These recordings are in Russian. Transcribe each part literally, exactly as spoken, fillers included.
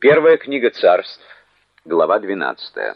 Первая книга Царств, глава двенадцатая.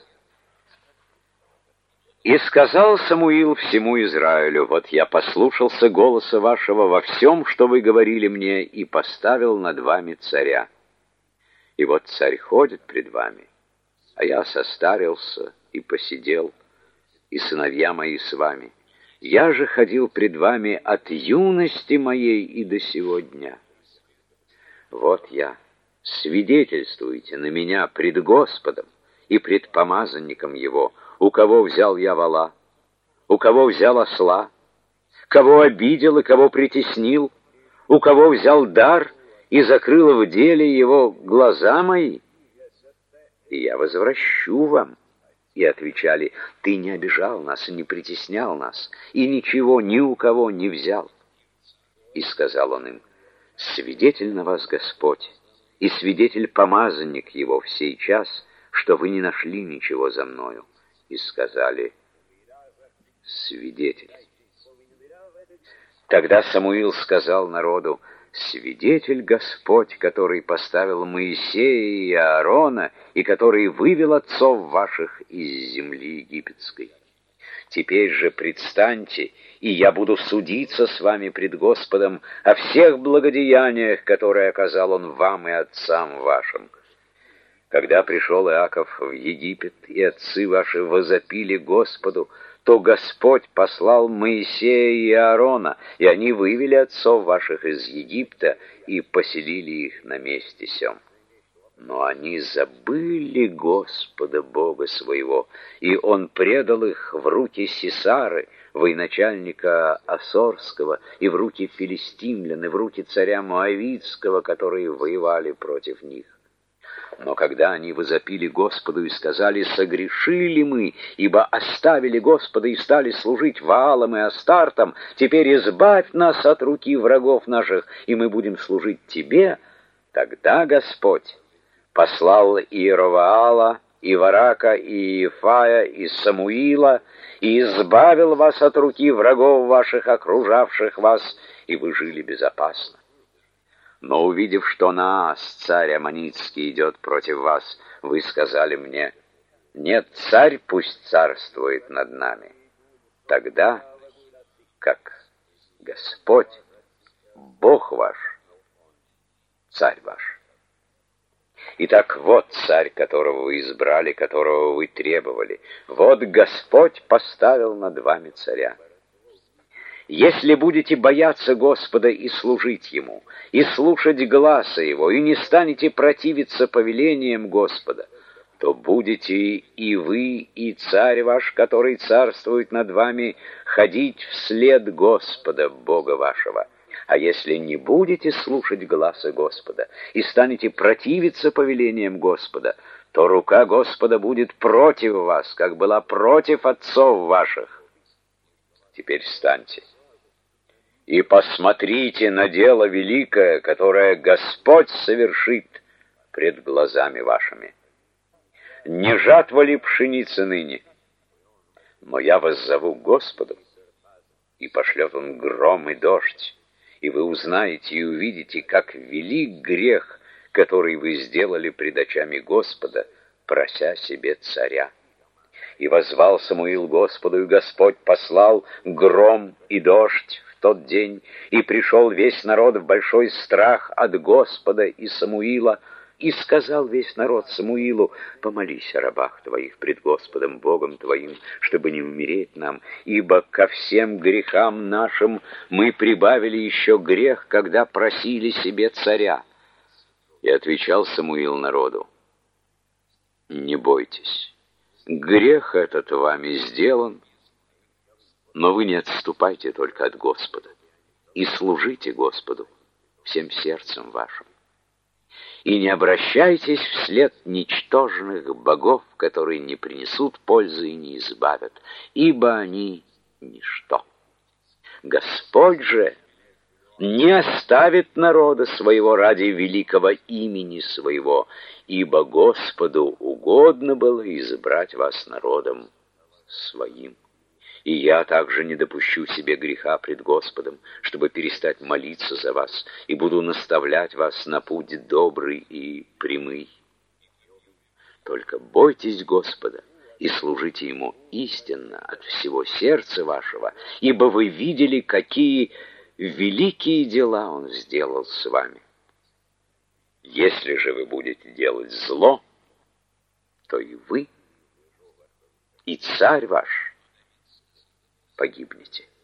«И сказал Самуил всему Израилю: вот я послушался голоса вашего во всем, что вы говорили мне, и поставил над вами царя. И вот царь ходит пред вами, а я состарился и посидел, и сыновья мои с вами. Я же ходил пред вами от юности моей и до сего дня. Вот я, свидетельствуйте на меня пред Господом и пред помазанником его, у кого взял я вола, у кого взял осла, кого обидел и кого притеснил, у кого взял дар и закрыл в деле его глаза мои. И я возвращу вам». И отвечали: «Ты не обижал нас и не притеснял нас, и ничего ни у кого не взял». И сказал он им: «Свидетель на вас Господь, и свидетель помазанник его в сей час, что вы не нашли ничего за мною». И сказали: «Свидетель». Тогда Самуил сказал народу: «Свидетель Господь, который поставил Моисея и Аарона, и который вывел отцов ваших из земли египетской. Теперь же предстаньте, и я буду судиться с вами пред Господом о всех благодеяниях, которые оказал Он вам и отцам вашим. Когда пришел Иаков в Египет, и отцы ваши возопили Господу, то Господь послал Моисея и Аарона, и они вывели отцов ваших из Египта и поселили их на месте сем. Но они забыли Господа Бога своего, и Он предал их в руки Сисары, военачальника Асорского, и в руки филистимлян, и в руки царя Моавитского, которые воевали против них. Но когда они возопили Господу и сказали: согрешили мы, ибо оставили Господа и стали служить Ваалам и Астартам, теперь избавь нас от руки врагов наших, и мы будем служить Тебе, тогда Господь послал Иеровоала, и Варака, и Иефая, и Самуила, и избавил вас от руки врагов ваших, окружавших вас, и вы жили безопасно. Но увидев, что Наас, царь Аммонитский, идет против вас, вы сказали мне: нет, царь пусть царствует над нами. Тогда, как Господь, Бог ваш, царь ваш. Итак, вот царь, которого вы избрали, которого вы требовали. Вот Господь поставил над вами царя. Если будете бояться Господа и служить Ему, и слушать гласа Его, и не станете противиться повелениям Господа, то будете и вы, и царь ваш, который царствует над вами, ходить вслед Господа, Бога вашего. А если не будете слушать гласа Господа и станете противиться повелениям Господа, то рука Господа будет против вас, как была против отцов ваших. Теперь встаньте и посмотрите на дело великое, которое Господь совершит пред глазами вашими. Не жатва ли пшеницы ныне? Но я вас зову к Господу, и пошлет Он гром и дождь, и вы узнаете и увидите, как велик грех, который вы сделали пред очами Господа, прося себе царя. И воззвал Самуил Господу, и Господь послал гром и дождь в тот день, и пришел весь народ в большой страх от Господа и Самуила, и сказал весь народ Самуилу: помолись о рабах твоих пред Господом Богом твоим, чтобы не умереть нам, ибо ко всем грехам нашим мы прибавили еще грех, когда просили себе царя. И отвечал Самуил народу: не бойтесь, грех этот вами сделан, но вы не отступайте только от Господа и служите Господу всем сердцем вашим. И не обращайтесь вслед ничтожных богов, которые не принесут пользы и не избавят, ибо они ничто. Господь же не оставит народа своего ради великого имени своего, ибо Господу угодно было избрать вас народом своим. И я также не допущу себе греха пред Господом, чтобы перестать молиться за вас, и буду наставлять вас на путь добрый и прямый. Только бойтесь Господа и служите Ему истинно от всего сердца вашего, ибо вы видели, какие великие дела Он сделал с вами. Если же вы будете делать зло, то и вы, и царь ваш погибнете.